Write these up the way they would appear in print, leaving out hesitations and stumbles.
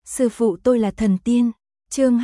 Sư phụ tôi là thần tiên. Chương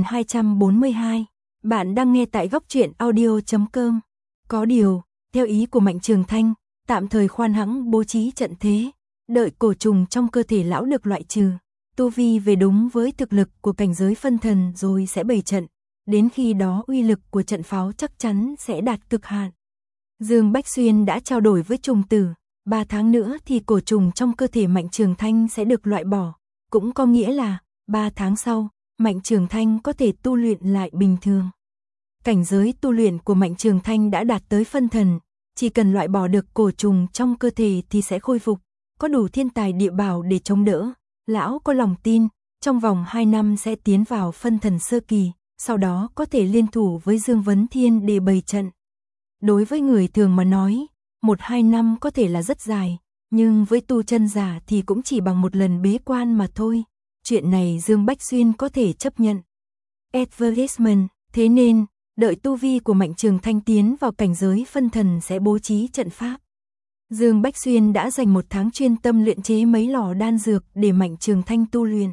2242. Bạn đang nghe tại góc truyện audio.com. Có điều, theo ý của Mạnh Trường Thanh, tạm thời khoan hãng bố trí trận thế, đợi cổ trùng trong cơ thể lão được loại trừ, tu vi về đúng với thực lực của cảnh giới phân thần rồi sẽ bày trận, đến khi đó uy lực của trận pháo chắc chắn sẽ đạt cực hạn. Dương Bách Xuyên đã trao đổi với trùng tử, 3 tháng nữa thì cổ trùng trong cơ thể Mạnh Trường Thanh sẽ được loại bỏ, cũng có nghĩa là 3 tháng sau, Mạnh Trường Thanh có thể tu luyện lại bình thường. Cảnh giới tu luyện của Mạnh Trường Thanh đã đạt tới phân thần, chỉ cần loại bỏ được cổ trùng trong cơ thể thì sẽ khôi phục, có đủ thiên tài địa bảo để chống đỡ. Lão có lòng tin, trong vòng 2 năm sẽ tiến vào phân thần sơ kỳ, sau đó có thể liên thủ với Dương Vấn Thiên để bày trận. Đối với người thường mà nói, 1-2 năm có thể là rất dài, nhưng với tu chân giả thì cũng chỉ bằng một lần bế quan mà thôi. Chuyện này Dương Bách Xuyên có thể chấp nhận. Advertisement, thế nên, đợi tu vi của Mạnh Trường Thanh tiến vào cảnh giới phân thần sẽ bố trí trận pháp. Dương Bách Xuyên đã dành 1 tháng chuyên tâm luyện chế mấy lò đan dược để Mạnh Trường Thanh tu luyện.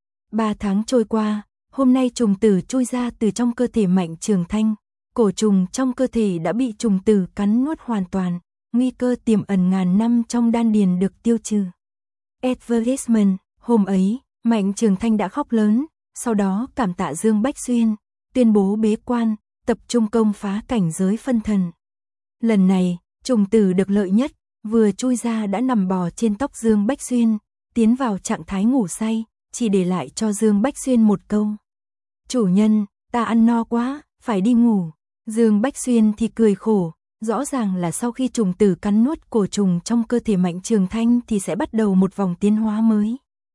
3 tháng trôi qua, hôm nay trùng tử chui ra từ trong cơ thể Mạnh Trường Thanh. Cổ trùng trong cơ thể đã bị trùng tử cắn nuốt hoàn toàn, nguy cơ tiềm ẩn ngàn năm trong đan điền được tiêu trừ. Advertisement, hôm ấy, Mạnh Trường Thanh đã khóc lớn, sau đó cảm tạ Dương Bách Xuyên, tuyên bố bế quan, tập trung công phá cảnh giới phân thần. Lần này, trùng tử được lợi nhất, vừa chui ra đã nằm bò trên tóc Dương Bách Xuyên, tiến vào trạng thái ngủ say, chỉ để lại cho Dương Bách Xuyên một câu. Chủ nhân, ta ăn no quá, phải đi ngủ. Dương Bách Xuyên thì cười khổ, rõ ràng là sau khi trùng tử cắn nuốt cổ trùng trong cơ thể Mạnh Trường Thanh thì sẽ bắt đầu một vòng tiến hóa mới.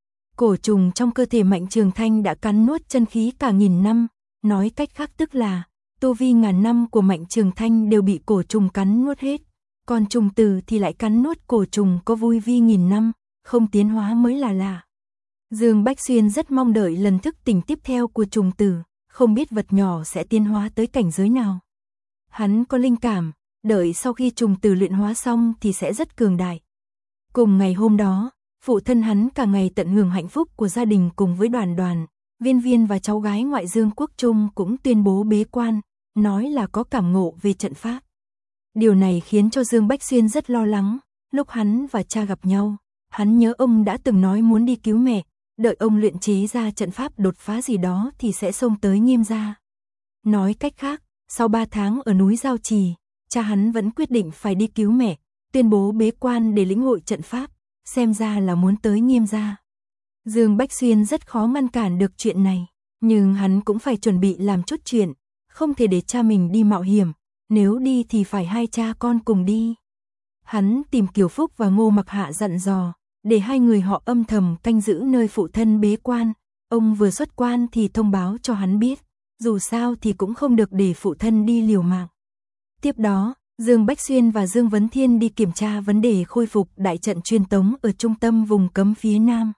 Cổ trùng trong cơ thể Mạnh Trường Thanh đã cắn nuốt chân khí cả nghìn năm, nói cách khác tức là tu vi ngàn năm của Mạnh Trường Thanh đều bị cổ trùng cắn nuốt hết, còn trùng tử thì lại cắn nuốt cổ trùng có vui vi nghìn năm, không tiến hóa mới là lạ. Dương Bách Xuyên rất mong đợi lần thức tỉnh tiếp theo của trùng tử, không biết vật nhỏ sẽ tiến hóa tới cảnh giới nào. Hắn có linh cảm, đợi sau khi trùng tử luyện hóa xong thì sẽ rất cường đại. Cùng ngày hôm đó, phụ thân hắn cả ngày tận hưởng hạnh phúc của gia đình cùng với Đoàn Đoàn, Viên Viên và cháu gái ngoại Dương Quốc Trung cũng tuyên bố bế quan, nói là có cảm ngộ về trận pháp. Điều này khiến cho Dương Bách Xuyên rất lo lắng, lúc hắn và cha gặp nhau, hắn nhớ ông đã từng nói muốn đi cứu mẹ, đợi ông luyện chế ra trận pháp đột phá gì đó thì sẽ xông tới Nghiêm gia. Nói cách khác, sau 3 tháng ở núi Giao Trì, cha hắn vẫn quyết định phải đi cứu mẹ, tuyên bố bế quan để lĩnh hội trận pháp, xem ra là muốn tới Nghiêm gia. Dương Bách Xuyên rất khó ngăn cản được chuyện này, nhưng hắn cũng phải chuẩn bị làm chút chuyện, không thể để cha mình đi mạo hiểm, nếu đi thì phải hai cha con cùng đi. Hắn tìm Kiều Phúc và Ngô Mặc Hạ dặn dò, để hai người họ âm thầm canh giữ nơi phụ thân bế quan, ông vừa xuất quan thì thông báo cho hắn biết, dù sao thì cũng không được để phụ thân đi liều mạng. Tiếp đó, Dương Bách Xuyên và Dương Vấn Thiên đi kiểm tra vấn đề khôi phục đại trận truyền tống ở trung tâm vùng cấm phía Nam.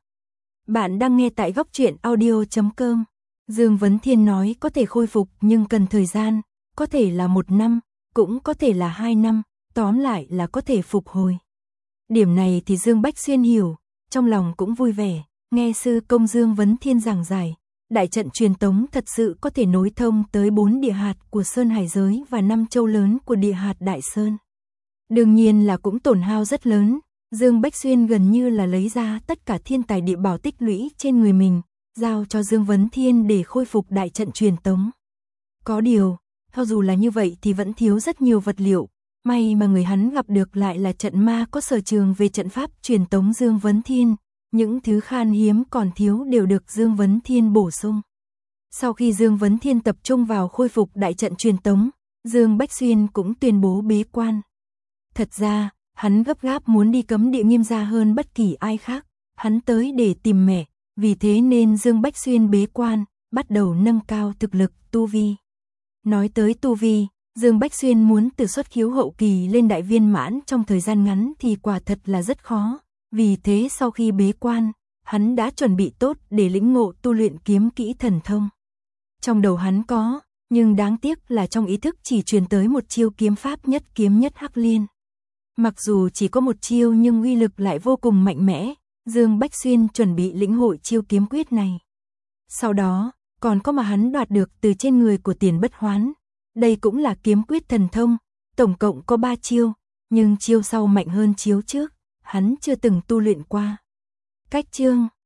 Bạn đang nghe tại góc truyện audio.com. Dương Vấn Thiên nói có thể khôi phục nhưng cần thời gian, có thể là 1 năm, cũng có thể là 2 năm, tóm lại là có thể phục hồi. Điểm này thì Dương Bách Xuyên hiểu, trong lòng cũng vui vẻ, nghe sư công Dương Vấn Thiên giảng giải. Đại trận truyền tống thật sự có thể nối thông tới 4 địa hạt của Sơn Hải giới và 5 châu lớn của địa hạt Đại Sơn. Đương nhiên là cũng tổn hao rất lớn, Dương Bách Xuyên gần như là lấy ra tất cả thiên tài địa bảo tích lũy trên người mình, giao cho Dương Vấn Thiên để khôi phục đại trận truyền tống. Có điều, cho dù là như vậy thì vẫn thiếu rất nhiều vật liệu, may mà người hắn gặp được lại là trận ma có sở trường về trận pháp truyền tống Dương Vấn Thiên. Những thứ khan hiếm còn thiếu đều được Dương Vấn Thiên bổ sung. Sau khi Dương Vấn Thiên tập trung vào khôi phục đại trận truyền tống, Dương Bách Xuyên cũng tuyên bố bế quan. Thật ra, hắn gấp gáp muốn đi cấm địa Nghiêm gia hơn bất kỳ ai khác, hắn tới để tìm mẹ, vì thế nên Dương Bách Xuyên bế quan, bắt đầu nâng cao thực lực tu vi. Nói tới tu vi, Dương Bách Xuyên muốn từ xuất khiếu hậu kỳ lên đại viên mãn trong thời gian ngắn thì quả thật là rất khó. Vì thế sau khi bế quan, hắn đã chuẩn bị tốt để lĩnh ngộ tu luyện kiếm kỹ thần thông. Trong đầu hắn có, nhưng đáng tiếc là trong ý thức chỉ truyền tới một chiêu kiếm pháp nhất kiếm nhất hắc liên. Mặc dù chỉ có một chiêu nhưng uy lực lại vô cùng mạnh mẽ, Dương Bách Xuyên chuẩn bị lĩnh hội chiêu kiếm quyết này. Sau đó, còn có mà hắn đoạt được từ trên người của Tiền Bất Hoán. Đây cũng là kiếm quyết thần thông, tổng cộng có 3 chiêu, nhưng chiêu sau mạnh hơn chiêu trước, hắn chưa từng tu luyện qua. Cách chương